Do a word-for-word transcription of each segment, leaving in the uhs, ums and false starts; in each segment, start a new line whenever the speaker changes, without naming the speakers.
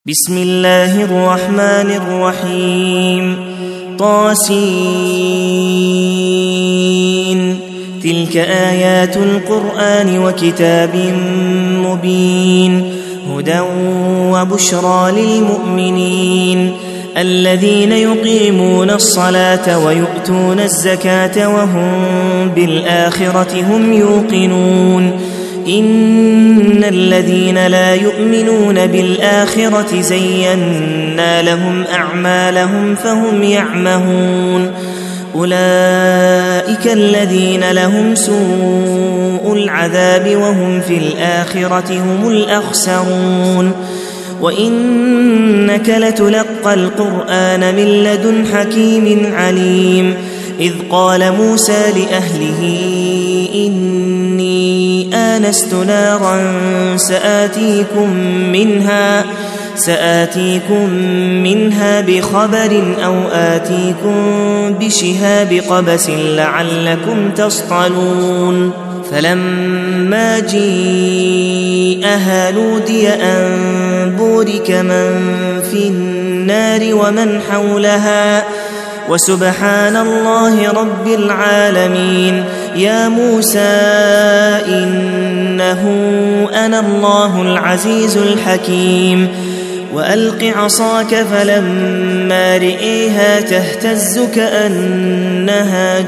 بسم الله الرحمن الرحيم طاسين تلك آيات القرآن وكتاب مبين هدى وبشرى للمؤمنين الذين يقيمون الصلاة ويؤتون الزكاة وهم بالآخرة هم يوقنون إن الذين لا يؤمنون بالآخرة زينا لهم أعمالهم فهم يعمهون أولئك الذين لهم سوء العذاب وهم في الآخرة هم الأخسرون وإنك لتلقى القرآن من لدن حكيم عليم إذ قال موسى لأهله إني آنست نارا سآتيكم منها سآتيكم منها بخبر أو آتيكم بشهاب قبس لعلكم تصطلون فلما جيءها نودي أن بورك من في النار ومن حولها وسبحان الله رب العالمين يا موسى إنه أنا الله العزيز الحكيم وألق عصاك فلما رئيها تهتز كأنها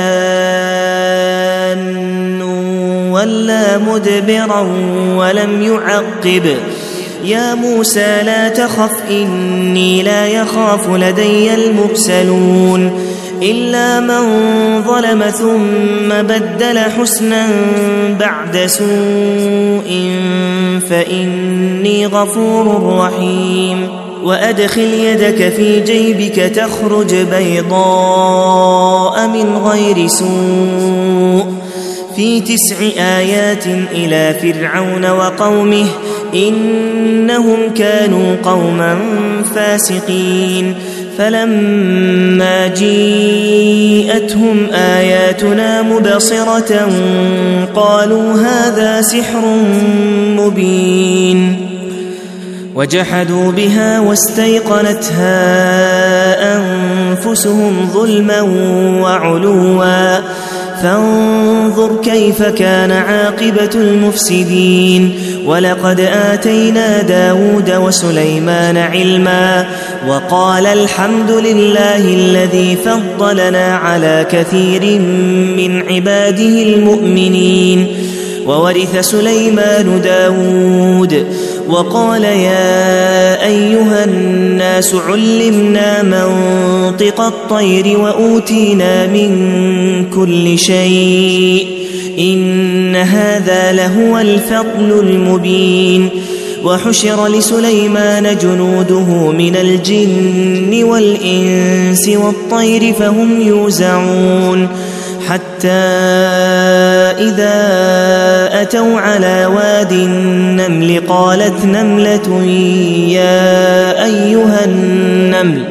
جان ولا مدبرا ولم يعقب يا موسى لا تخف إني لا يخاف لدي المرسلون إلا من ظلم ثم بدل حسنا بعد سوء فإني غفور رحيم وأدخل يدك في جيبك تخرج بيضاء من غير سوء في تسع آيات إلى فرعون وقومه إنهم كانوا قوما فاسقين فلما جيءتهم آياتنا مبصرة قالوا هذا سحر مبين وجحدوا بها واستيقنتها أنفسهم ظلما وعلوا فانظر كيف كان عاقبة المفسدين ولقد آتينا داود وسليمان علما وقال الحمد لله الذي فضلنا على كثير من عباده المؤمنين وورث سليمان داود وقال يا أيها الناس علمنا منطق الطير وأوتينا من كل شيء إن هذا لهو الفضل المبين وحشر لسليمان جنوده من الجن والإنس والطير فهم يوزعون حتى إذا أتوا على واد النمل قالت نملة يا أيها النمل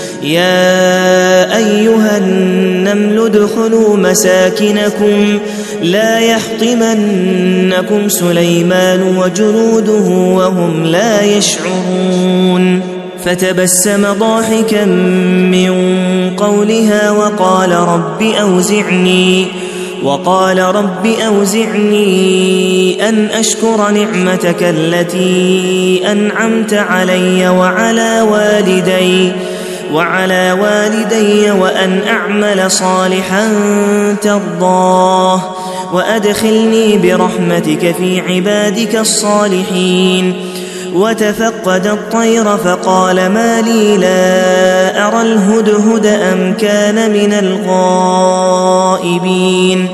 يا أيها النمل ادخلوا مساكنكم لا يحطمنكم سليمان وجنوده وهم لا يشعرون فتبسم ضاحكا من قولها وقال رب أوزعني وقال رب أوزعني أن أشكر نعمتك التي أنعمت علي وعلى والدي وعلى والدي وأن أعمل صالحا ترضاه وأدخلني برحمتك في عبادك الصالحين وتفقد الطير فقال ما لي لا أرى الهدهد أم كان من الغائبين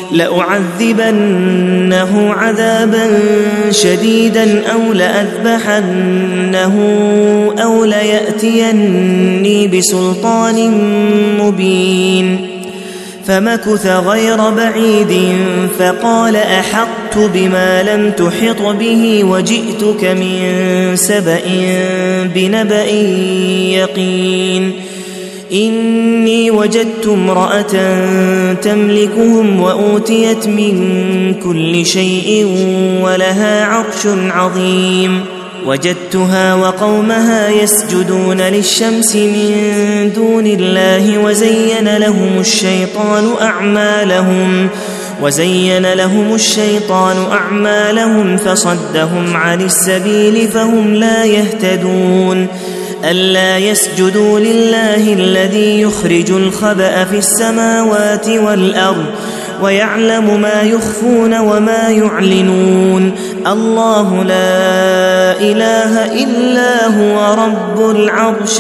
لأعذبنه عذابا شديدا أو لأذبحنه أو ليأتيني بسلطان مبين فمكث غير بعيد فقال أحطت بما لم تحط به وجئتك من سبأ بنبأ يقين إني وجدت امرأة تملكهم وأوتيت من كل شيء ولها عرش عظيم وجدتها وقومها يسجدون للشمس من دون الله وزين لهم الشيطان أعمالهم وزين لهم الشيطان أعمالهم فصدهم عن السبيل فهم لا يهتدون ألا يسجدوا لله الذي يخرج الخبأ في السماوات والأرض ويعلم ما يخفون وما يعلنون الله لا إله إلا هو رب العرش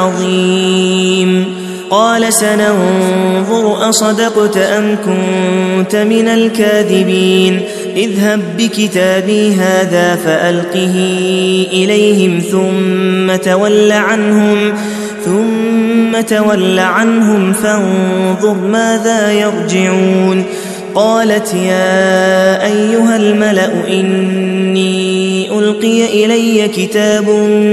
العظيم قال سننظر أصدقت أم كنت من الكاذبين اذهب بكتابي هذا فألقه إليهم ثم تول عنهم ثم تول عنهم فانظر ماذا يرجعون قالت يا أيها الملأ إني ألقي إلي كتاب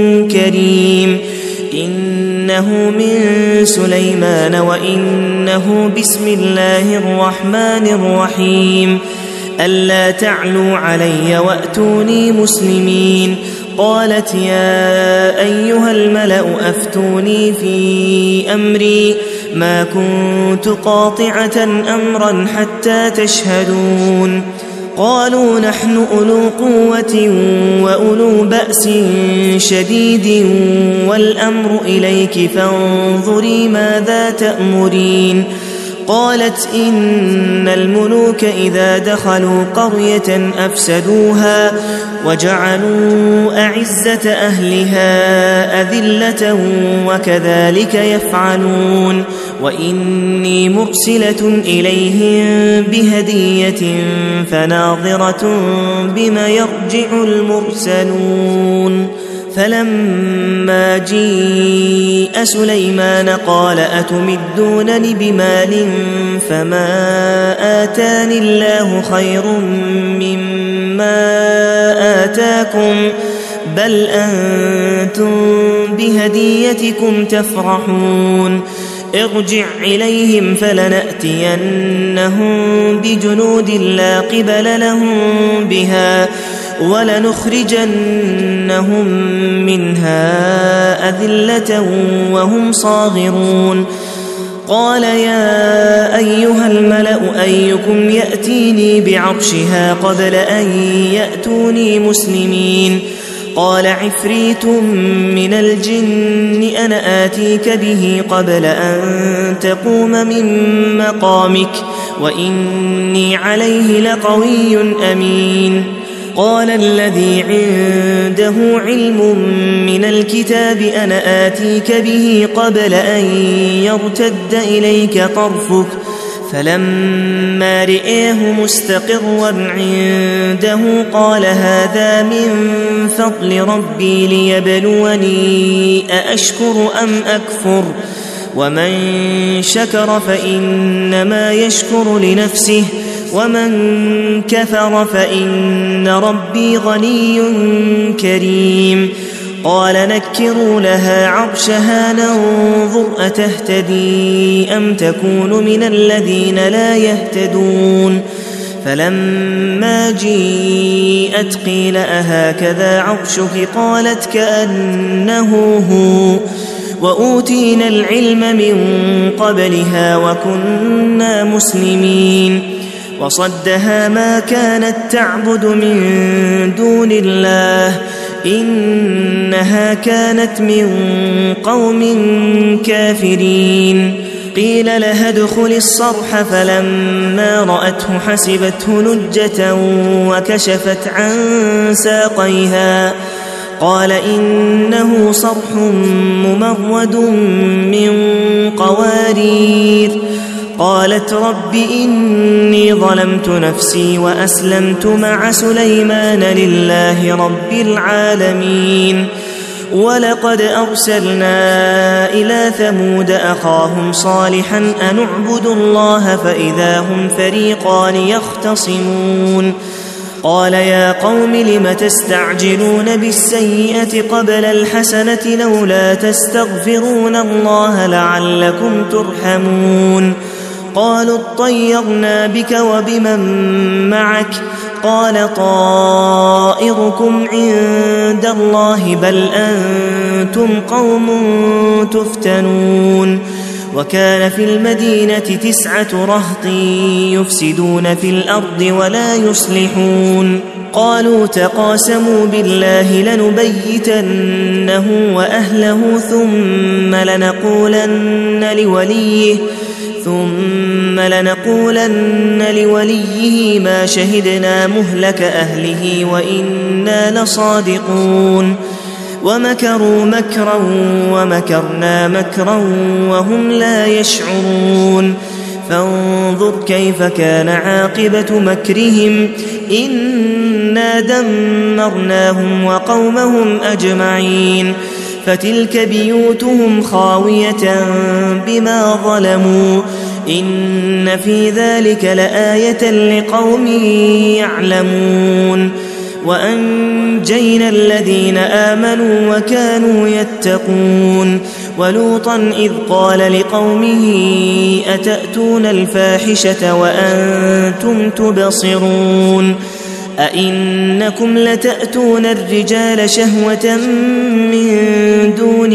كريم إنه من سليمان وإنه بسم الله الرحمن الرحيم ألا تعلوا علي وأتوني مسلمين قالت يا أيها الملأ أفتوني في أمري ما كنت قاطعة أمرا حتى تشهدون قالوا نحن أولو قوة وأولو بأس شديد والأمر إليك فانظري ماذا تأمرين قالت إن الملوك إذا دخلوا قرية أفسدوها وجعلوا أعزة أهلها أذلة وكذلك يفعلون وإني مرسلة إليهم بهدية فناظرة بما يرجع المرسلون فلما جيء سليمان قال أتمدونني بمال فما آتاني الله خير مما آتاكم بل أنتم بهديتكم تفرحون ارجع إليهم فلنأتينهم بجنود لا قبل لهم بها ولنخرجنهم منها أذلة وهم صاغرون قال يا أيها الملأ أيكم يأتيني بعرشها قبل أن يأتوني مسلمين قال عفريت من الجن أنا آتيك به قبل أن تقوم من مقامك وإني عليه لقوي أمين قال الذي عنده علم من الكتاب أنا آتيك به قبل أن يرتد إليك طرفك فلما رئيه مستقرا عنده قال هذا من فضل ربي ليبلوني أأشكر أم أكفر ومن شكر فإنما يشكر لنفسه ومن كفر فإن ربي غني كريم قال نكروا لها عرشها ننظر أتهتدي أم تكون من الذين لا يهتدون فلما جيءت قيل أهكذا عرشك قالت كأنه هو وأوتينا العلم من قبلها وكنا مسلمين وصدها ما كانت تعبد من دون الله إنها كانت من قوم كافرين قيل لها ادخل الصرح فلما رأته حسبته لجة وكشفت عن ساقيها قال إنه صرح ممرد من قوارير قالت رب إني ظلمت نفسي وأسلمت مع سليمان لله رب العالمين ولقد أرسلنا إلى ثمود أخاهم صالحا أن اعبدوا الله فإذا هم فريقان يختصمون قال يا قوم لم تستعجلون بالسيئة قبل الحسنة لولا تستغفرون الله لعلكم ترحمون قالوا اطيرنا بك وبمن معك قال طائركم عند الله بل أنتم قوم تفتنون وكان في المدينة تسعة رهط يفسدون في الأرض ولا يصلحون قالوا تقاسموا بالله لنبيتنه وأهله ثم لنقولن لوليه ثم لنقولن لوليه ما شهدنا مهلك أهله وإنا لصادقون ومكروا مكرا ومكرنا مكرا وهم لا يشعرون فانظر كيف كان عاقبة مكرهم إنا دمرناهم وقومهم أجمعين فتلك بيوتهم خاوية بما ظلموا إن في ذلك لآية لقوم يعلمون وأنجينا الذين آمنوا وكانوا يتقون ولوطا إذ قال لقومه أتأتون الفاحشة وأنتم تبصرون أئنكم لتأتون الرجال شهوة من دون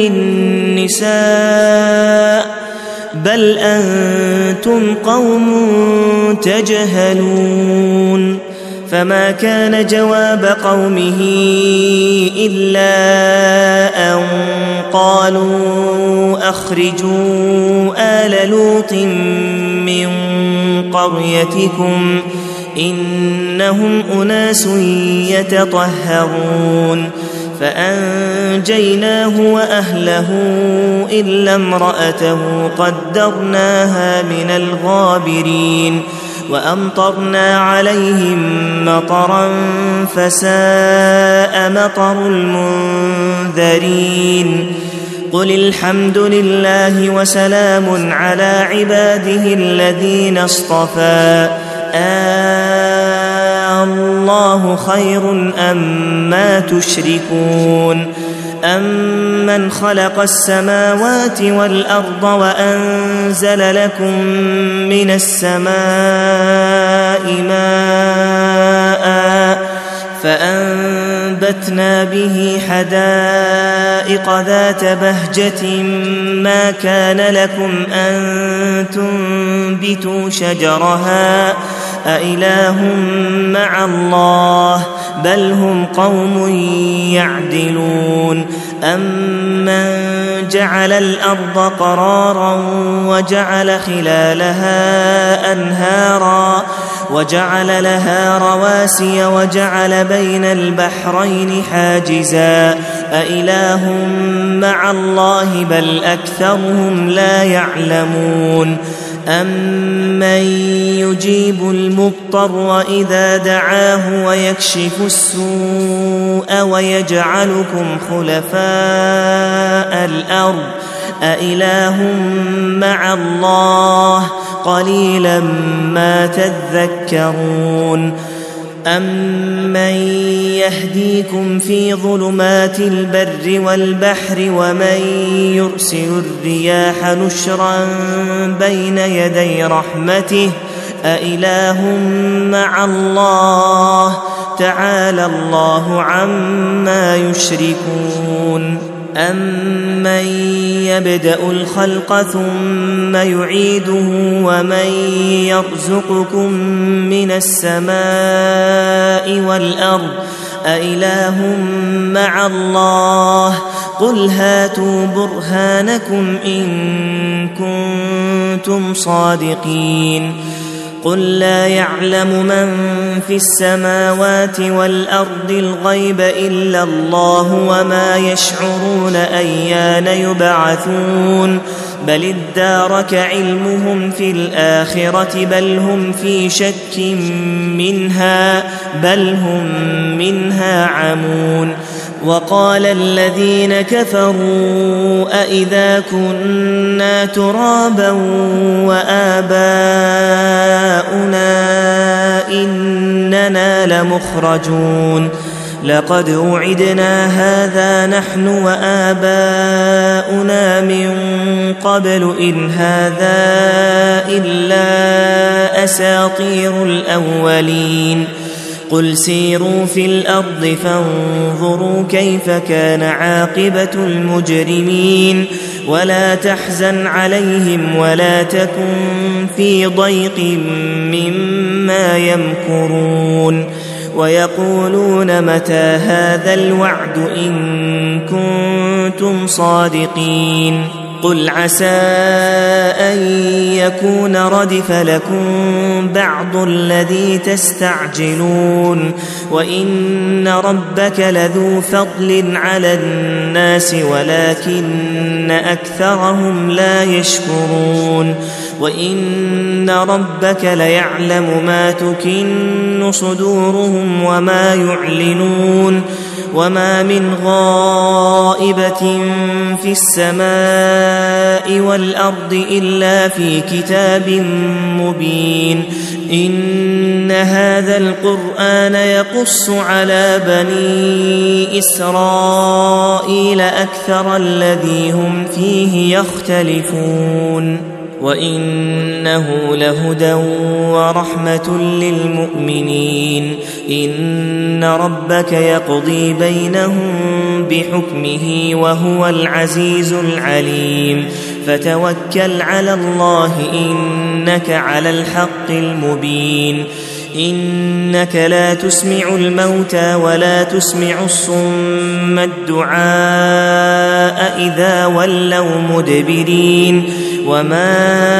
النساء بل أنتم قوم تجهلون فما كان جواب قومه إلا أن قالوا أخرجوا آل لوط من قريتكم إنهم أناس يتطهرون فأنجيناه وأهله إلا امرأته قدرناها من الغابرين وأمطرنا عليهم مطرا فساء مطر المنذرين قل الحمد لله وسلام على عباده الذين اصطفى آه الله خير أما تشركون أمن خلق السماوات والأرض وأنزل لكم من السماء ماء فأنبتنا به حدائق ذات بهجة ما كان لكم أن تنبتوا شجرها أإله مع الله بل هم قوم يعدلون أمن جعل الأرض قرارا وجعل خلالها أنهارا وجعل لها رواسي وجعل بين البحرين حاجزا أإله مع الله بل أكثرهم لا يعلمون أمن يجيب المضطر إذا دعاه ويكشف السوء ويجعلكم خلفاء الأرض أإله مع الله قليلا ما تذكرون أمن يهديكم في ظلمات البر والبحر ومن يرسل الرياح نشرا بين يدي رحمته أإله مع الله تعالى الله عما يشركون أمن يبدأ الخلق ثم يعيده ومن يرزقكم من السماء والأرض أإله مع الله قل هاتوا برهانكم إن كنتم صادقين قل لا يعلم من في السماوات والأرض الغيب إلا الله وما يشعرون أيان يبعثون بل ادارك علمهم في الآخرة بل هم في شك منها بل هم منها عمون وقال الذين كفروا أئذا كنا ترابا وآباؤنا إننا لمخرجون لقد وعدنا هذا نحن وآباؤنا من قبل إن هذا إلا أساطير الأولين قل سيروا في الأرض فانظروا كيف كان عاقبة المجرمين ولا تحزن عليهم ولا تكن في ضيق مما يمكرون ويقولون متى هذا الوعد إن كنتم صادقين قل عسى أن يكون ردف لكم بعض الذي تستعجلون وإن ربك لذو فضل على الناس ولكن أكثرهم لا يشكرون وإن ربك ليعلم ما تكن صدورهم وما يعلنون وما من غائبة في السماء والأرض إلا في كتاب مبين إن هذا القرآن يقص على بني إسرائيل أكثر الذي هم فيه يختلفون وإنه لهدى ورحمة للمؤمنين إن ربك يقضي بينهم بحكمه وهو العزيز العليم فتوكل على الله إنك على الحق المبين إنك لا تسمع الموتى ولا تسمع الصم الدعاء إذا ولوا مدبرين وما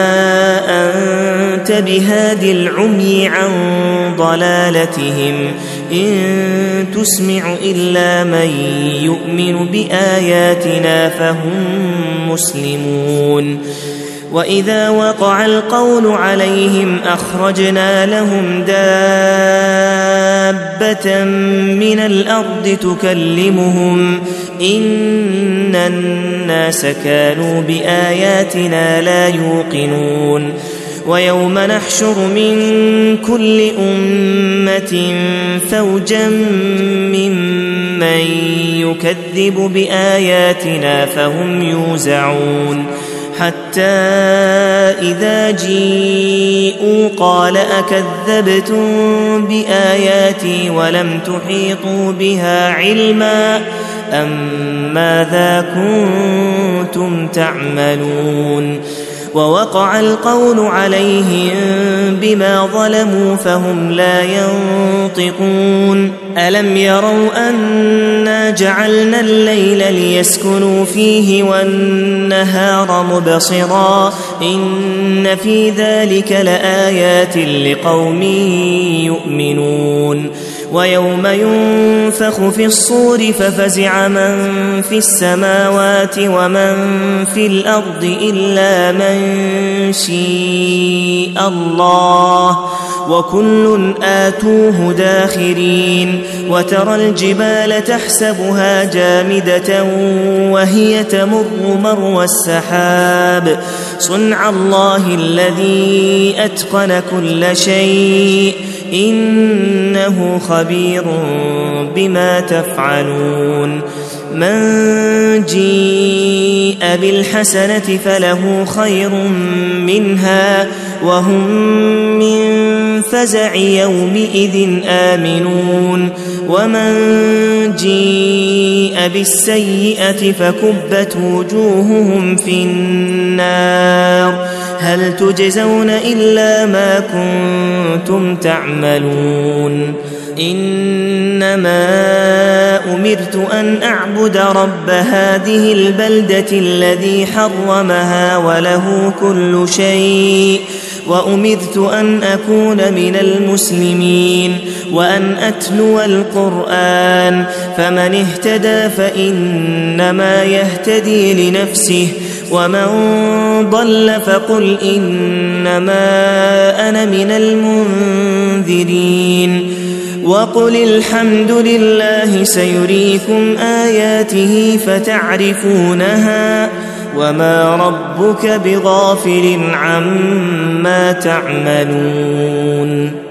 أنت بهادي العمي عن ضلالتهم إن تسمع إلا من يؤمن بآياتنا فهم مسلمون وإذا وقع القول عليهم أخرجنا لهم دابة من الأرض تكلمهم إن الناس كانوا بآياتنا لا يوقنون ويوم نحشر من كل أمة فوجا ممن يكذب بآياتنا فهم يوزعون حتى إذا جيءوا قال أكذبتم بآياتي ولم تحيطوا بها علما أم ماذا كنتم تعملون ووقع القول عليهم بما ظلموا فهم لا ينطقون ألم يروا أنا جعلنا الليل ليسكنوا فيه والنهار مبصرا إن في ذلك لآيات لقوم يؤمنون ويوم ينفخ في الصور ففزع من في السماوات ومن في الأرض إلا من شاء الله وكل آتوه داخرين وترى الجبال تحسبها جامدة وهي تمر مر السحاب صنع الله الذي أتقن كل شيء إنه خبير بما تفعلون من جيء بالحسنة فله خير منها وهم من فزع يومئذ آمنون ومن جيء بالسيئة فكبت وجوههم في النار هل تجزون إلا ما كنتم تعملون إنما أمرت أن أعبد رب هذه البلدة الذي حرمها وله كل شيء وأمرت أن أكون من المسلمين وأن أتلو القرآن فمن اهتدى فإنما يهتدي لنفسه ومن ضل فقل إنما أنا من المنذرين وقل الحمد لله سيريكم آياته فتعرفونها وما ربك بغافل عما تعملون